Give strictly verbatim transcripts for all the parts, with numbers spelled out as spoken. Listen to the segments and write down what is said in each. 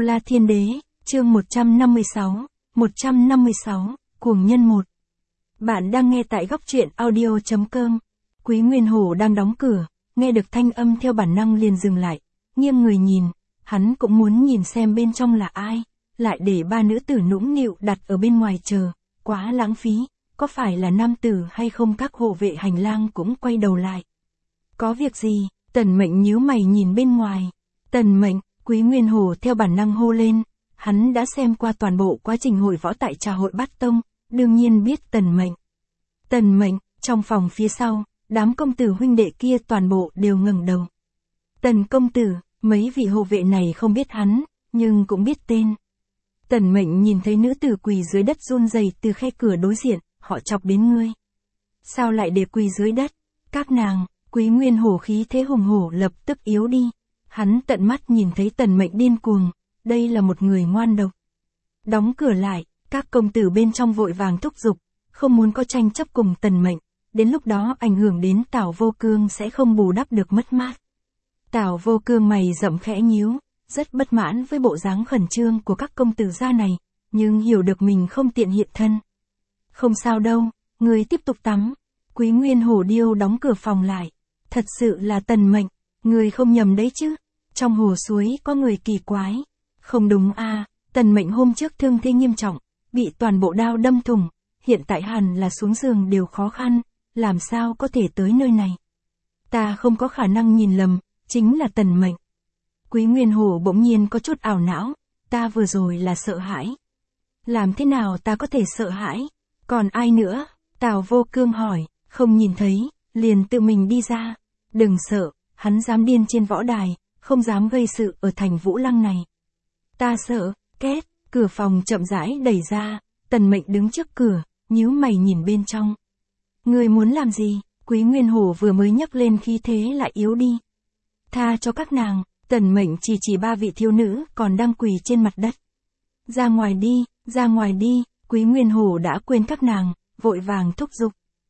La Thiên Đế, chương một trăm năm mươi sáu, một trăm năm mươi sáu, Cuồng Nhân một. Bạn đang nghe tại góc truyện audio chấm com. Quý Nguyên Hổ đang đóng cửa, nghe được thanh âm theo bản năng liền dừng lại, nghiêng người nhìn, hắn cũng muốn nhìn xem bên trong là ai, lại để ba nữ tử nũng nịu đặt ở bên ngoài chờ, quá lãng phí, có phải là nam tử hay không? Các hộ vệ hành lang cũng quay đầu lại. Có việc gì? Tần Mệnh nhíu mày nhìn bên ngoài. Tần Mệnh, Quý Nguyên Hổ theo bản năng hô lên, hắn đã xem qua toàn bộ quá trình hội võ tại trà hội Bát Tông, đương nhiên biết Tần Mệnh. Tần Mệnh, trong phòng phía sau, đám công tử huynh đệ kia toàn bộ đều ngẩng đầu. Tần công tử, mấy vị hộ vệ này không biết hắn, nhưng cũng biết tên. Tần Mệnh nhìn thấy nữ tử quỳ dưới đất run rẩy từ khe cửa đối diện, họ chọc đến ngươi. Sao lại để quỳ dưới đất? Các nàng, Quý Nguyên Hổ khí thế hùng hổ lập tức yếu đi. Hắn tận mắt nhìn thấy Tần Mệnh điên cuồng, đây là một người ngoan độc. Đóng cửa lại, các công tử bên trong vội vàng thúc giục, không muốn có tranh chấp cùng Tần Mệnh, đến lúc đó ảnh hưởng đến Tào Vô Cương sẽ không bù đắp được mất mát. Tào Vô Cương mày rậm khẽ nhíu, rất bất mãn với bộ dáng khẩn trương của các công tử gia này, nhưng hiểu được mình không tiện hiện thân. Không sao đâu, người tiếp tục tắm. Quý Nguyên Hổ điêu đóng cửa phòng lại. Thật sự là Tần Mệnh, người không nhầm đấy chứ? Trong hồ suối có người kỳ quái. Không đúng à, Tần Mệnh hôm trước thương thế nghiêm trọng, bị toàn bộ đao đâm thủng, hiện tại hẳn là xuống giường đều khó khăn, làm sao có thể tới nơi này? Ta không có khả năng nhìn lầm, chính là Tần Mệnh. Quý Nguyên Hổ bỗng nhiên có chút ảo não, ta vừa rồi là sợ hãi. Làm thế nào ta có thể sợ hãi? Còn ai nữa? Tào Vô Cương hỏi, không nhìn thấy, liền tự mình đi ra. Đừng sợ, hắn dám điên trên võ đài, không dám gây sự ở thành Vũ Lăng này. Ta sợ, két, cửa phòng chậm rãi đẩy ra, Tần Mệnh đứng trước cửa, nhíu mày nhìn bên trong. Người muốn làm gì? Quý Nguyên Hổ vừa mới nhấc lên khí thế lại yếu đi. Tha cho các nàng, Tần Mệnh chỉ chỉ ba vị thiếu nữ còn đang quỳ trên mặt đất. Ra ngoài đi, ra ngoài đi, Quý Nguyên Hổ đã quên các nàng, vội vàng thúc giục.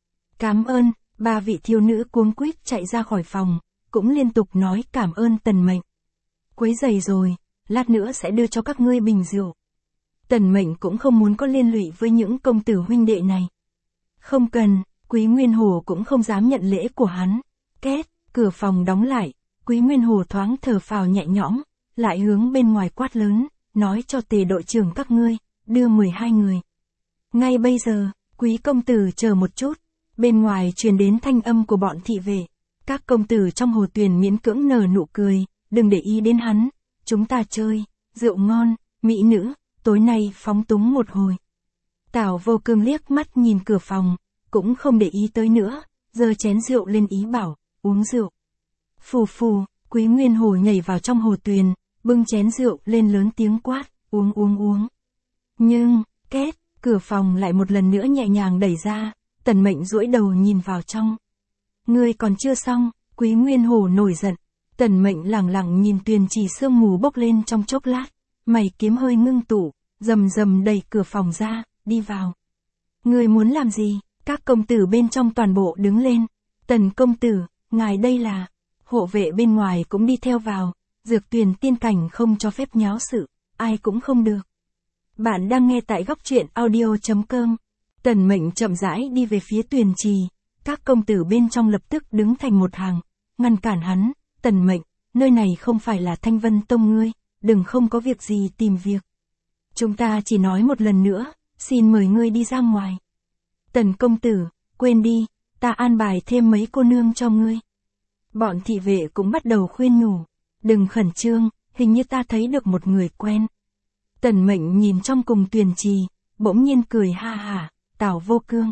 Cảm ơn, ba vị thiếu nữ cuống quýt chạy ra khỏi phòng, cũng liên tục nói cảm ơn Tần Mệnh. Quấy rầy rồi, lát nữa sẽ đưa cho các ngươi bình rượu. Tần Mệnh cũng không muốn có liên lụy với những công tử huynh đệ này. Không cần, Quý Nguyên Hổ cũng không dám nhận lễ của hắn. Két, cửa phòng đóng lại, Quý Nguyên Hổ thoáng thở phào nhẹ nhõm, lại hướng bên ngoài quát lớn, nói cho Tề đội trưởng các ngươi, đưa mười hai người. Ngay bây giờ, Quý công tử chờ một chút, bên ngoài truyền đến thanh âm của bọn thị vệ. Các công tử trong hồ tuyền miễn cưỡng nở nụ cười, đừng để ý đến hắn, chúng ta chơi, rượu ngon, mỹ nữ, tối nay phóng túng một hồi. Tào Vô Cương liếc mắt nhìn cửa phòng, cũng không để ý tới nữa, giơ chén rượu lên ý bảo, uống rượu. Phù phù, Quý Nguyên Hổ nhảy vào trong hồ tuyền, bưng chén rượu lên lớn tiếng quát, uống uống uống. Nhưng, két, cửa phòng lại một lần nữa nhẹ nhàng đẩy ra, Tần Mệnh duỗi đầu nhìn vào trong. Ngươi còn chưa xong, Quý Nguyên Hổ nổi giận. Tần Mệnh lẳng lặng nhìn tuyền trì sương mù bốc lên trong chốc lát, mày kiếm hơi ngưng tụ, rầm rầm đẩy cửa phòng ra, đi vào. Ngươi muốn làm gì? Các công tử bên trong toàn bộ đứng lên. Tần công tử, ngài đây là... Hộ vệ bên ngoài cũng đi theo vào, dược tuyền tiên cảnh không cho phép nháo sự, ai cũng không được. Bạn đang nghe tại góc truyện audio chấm com. Tần Mệnh chậm rãi đi về phía tuyền trì, các công tử bên trong lập tức đứng thành một hàng, ngăn cản hắn. Tần Mệnh, nơi này không phải là Thanh Vân Tông ngươi, đừng không có việc gì tìm việc. Chúng ta chỉ nói một lần nữa, xin mời ngươi đi ra ngoài. Tần công tử, quên đi, ta an bài thêm mấy cô nương cho ngươi. Bọn thị vệ cũng bắt đầu khuyên nhủ, đừng khẩn trương, hình như ta thấy được một người quen. Tần Mệnh nhìn trong cùng tuyền trì, bỗng nhiên cười ha hả, Tào Vô Cương.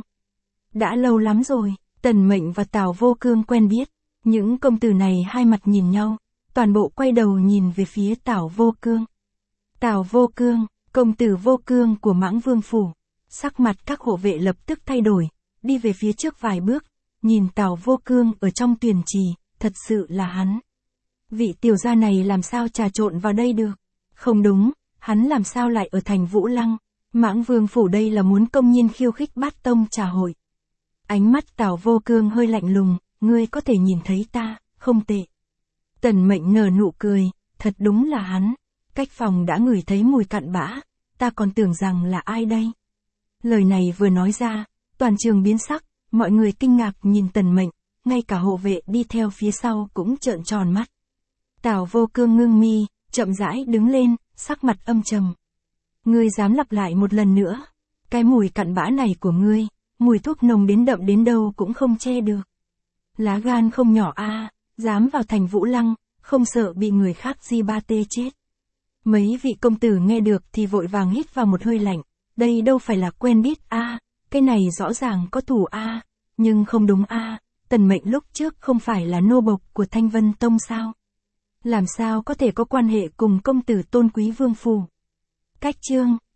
Đã lâu lắm rồi, Tần Mệnh và Tào Vô Cương quen biết, những công tử này hai mặt nhìn nhau, toàn bộ quay đầu nhìn về phía Tào Vô Cương. Tào Vô Cương, công tử Vô Cương của Mãng Vương Phủ, sắc mặt các hộ vệ lập tức thay đổi, đi về phía trước vài bước, nhìn Tào Vô Cương ở trong tuyền trì. Thật sự là hắn. Vị tiểu gia này làm sao trà trộn vào đây được? Không đúng, hắn làm sao lại ở thành Vũ Lăng? Mãng Vương Phủ đây là muốn công nhiên khiêu khích Bát Tông trà hội. Ánh mắt Tào Vô Cương hơi lạnh lùng, ngươi có thể nhìn thấy ta, không tệ. Tần Mệnh nở nụ cười, thật đúng là hắn. Cách phòng đã ngửi thấy mùi cặn bã, ta còn tưởng rằng là ai đây. Lời này vừa nói ra, toàn trường biến sắc, mọi người kinh ngạc nhìn Tần Mệnh, ngay cả hộ vệ đi theo phía sau cũng trợn tròn mắt. Tào Vô Cương ngưng mi, chậm rãi đứng lên, sắc mặt âm trầm. Ngươi dám lặp lại một lần nữa, cái mùi cặn bã này của ngươi, mùi thuốc nồng đến đậm đến đâu cũng không che được. Lá gan không nhỏ a, à, dám vào thành Vũ Lăng, không sợ bị người khác di ba tê chết. Mấy vị công tử nghe được thì vội vàng hít vào một hơi lạnh, đây đâu phải là quen biết a, à, cái này rõ ràng có thù a, à, nhưng không đúng a, à, Tần Mệnh lúc trước không phải là nô bộc của Thanh Vân Tông sao? Làm sao có thể có quan hệ cùng công tử tôn quý vương phủ? Cách chương